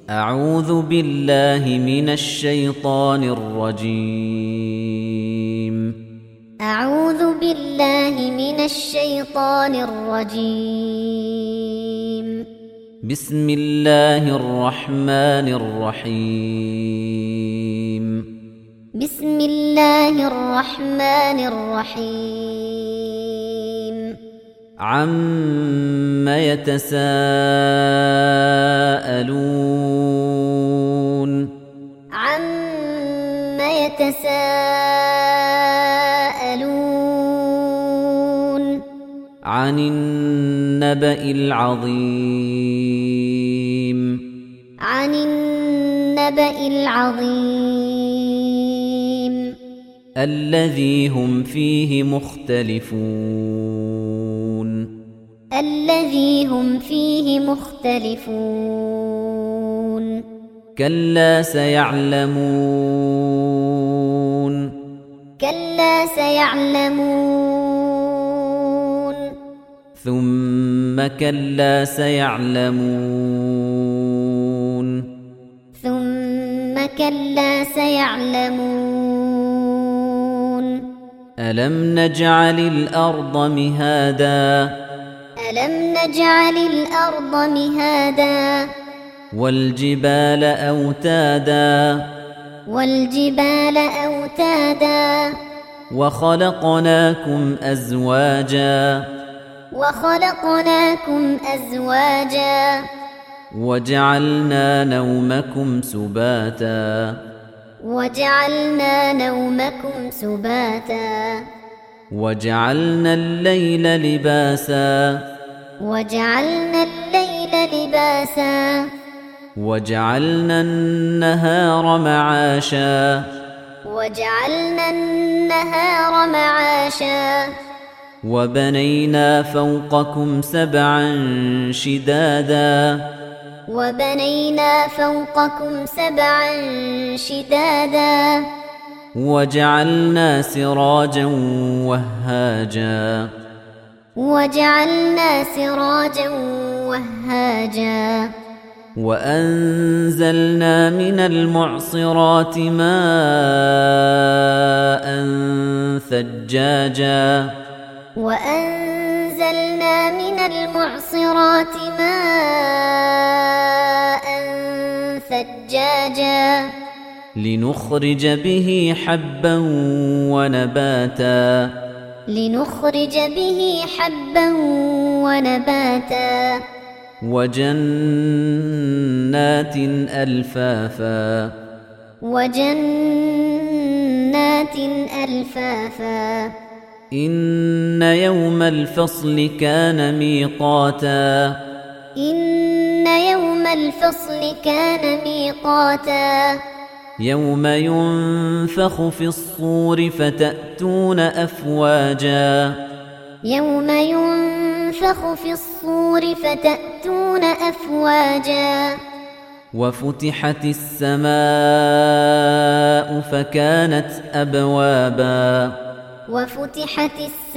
أعوذ بالله من الشيطان الرجيم. أعوذ بالله من الشيطان الرجيم. بسم الله الرحمن الرحيم. بسم الله الرحمن الرحيم. عَمَّ يتساءلون. عَمَّ يتساءلون. عن النبأ العظيم. عن النبأ العظيم. الذي هم فيه مختلفون. الذي هم فيه مختلفون. كلا سيعلمون. كلا سيعلمون. ثم كلا سيعلمون. ثم كلا سيعلمون. ألم نجعل الأرض مهادا. ألم نجعل الأرض مهادا. والجبال أوتادا. والجبال أوتادا. وخلقناكم أزواجا. وخلقناكم أزواجا. وجعلنا نومكم سباتا. وجعلنا نومكم سباتا. وجعلنا الليل لباسا. وجعلنا الليل لباسا. وجعلنا النهار معاشا. وجعلنا النهار معاشا. وبنينا فوقكم سبعا شدادا. وبنينا فوقكم سبعا شدادا. وجعلنا سراجا وهاجا. وجعلنا سراجا وهاجا. وأنزلنا من المعصرات ماء ثجاجا. وأنزلنا من المعصرات ماء ثجاجا. لنخرج به حبا ونباتا. لنخرج به حبا ونباتا. وجنات ألفافا. وجنات ألفافا. إن يوم الفصل كان ميقاتا. إن يوم الفصل كان ميقاتا. يوم ينفخ في الصور فتأتون أفواجا. يوم ينفخ في الصور فتأتون أفواجا. وفتحت السماء فكانت أبوابا. وفتحت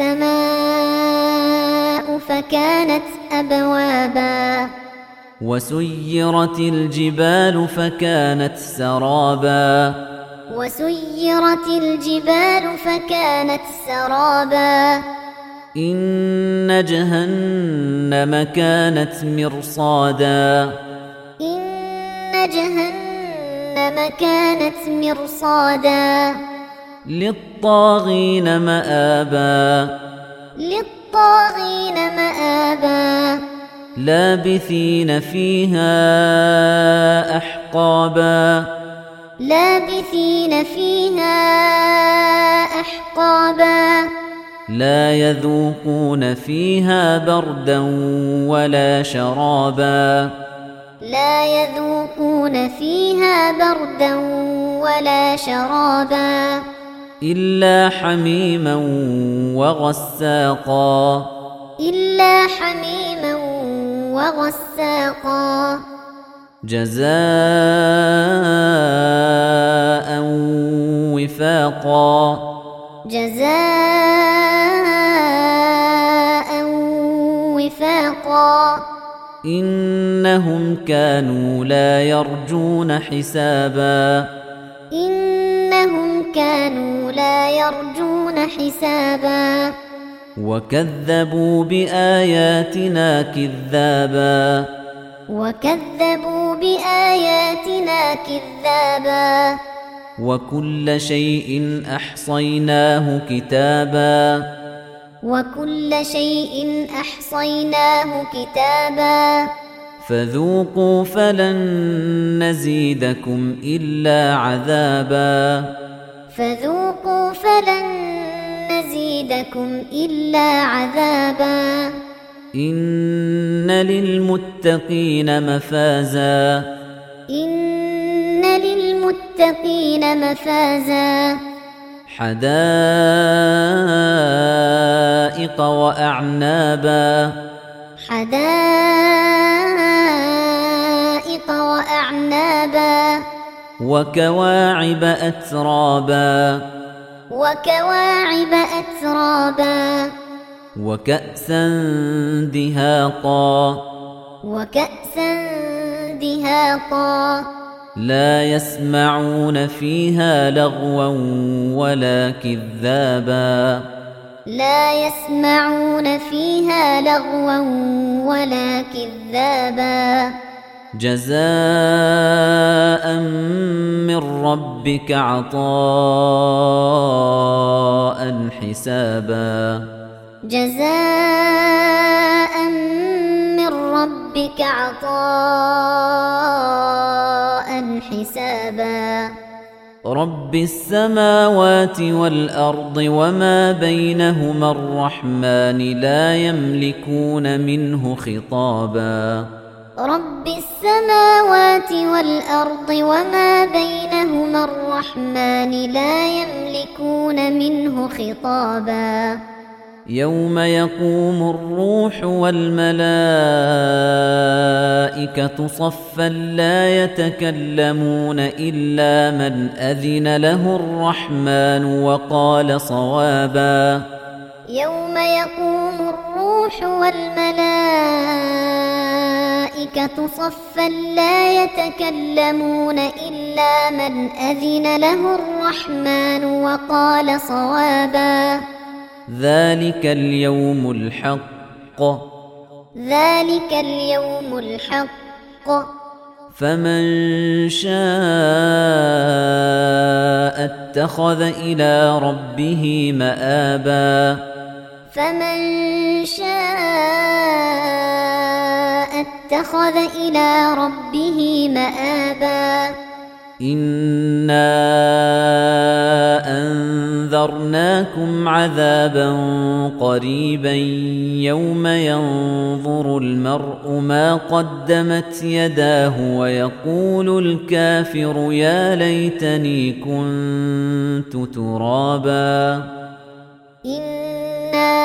السماء فكانت أبوابا. وسيرت الجبال فكانت سرابا. وسيرت الجبال فكانت سرابا. إن جهنم كانت مرصادا. إن جهنم كانت مرصادا. للطاغين مآبا. للطاغين مآبا. لابثين فيها أحقابا. لابثين فيها أحقابا. لا يذوقون فيها بردا ولا شرابا. لا يذوقون فيها بردا ولا شرابا. إلا حميما وغساقا. إلا حميما وغساقا. جزاء وفاقا. جزاء وفاقا. إن إنهم كانوا لا يرجون حسابا إنهم كانوا لا يرجون حسابا وكذبوا بآياتنا كذابا وكذبوا بآياتنا كذابا وكل شيء أحصيناه كتابا وكل شيء أحصيناه كتابا فذوقوا فلن نزيدكم إلا عذابا فذوقوا فلن نزيدكم إلا عذابا إن للمتقين مفازا إن للمتقين مفازا حدائق وأعنابا حدائق وأعنابا وكواعب أترابا وكواعب أترابا وكأسا دهاقا وكأسا دهاقا لا يسمعون فيها لغوا ولا كذابا لا يسمعون فيها لغوا ولا كذابا جزاء من ربك عطاء حسابا جزاء من ربك عطاء حسابا رب السماوات والأرض وما بينهما الرحمن لا يملكون منه خطابا رب السماوات والأرض وما بينهما الرحمن لا يملكون منه خطابا يوم يقوم الروح والملائكة صفا لا يتكلمون إلا من أذن له الرحمن وقال صوابا يوم يقوم الروح والملائكة صفا لا يتكلمون إلا من أذن له الرحمن وقال صوابا ذلك اليوم الحق ذلك اليوم الحق فمن شاء اتخذ إلى ربه مآبا فمن شاء اتخذ إلى ربه مآبا إنا أنذرناكم عذابا قريبا يوم ينظر المرء ما قدمت يداه ويقول الكافر يا ليتني كنت ترابا إنا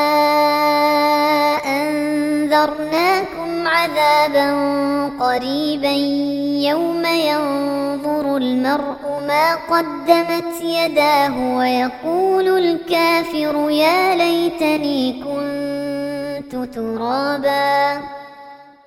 أنذرناكم عذابا قريبا يوم ينظر المرء ما قدمت يداه ويقول الكافر يا ليتني كنت ترابا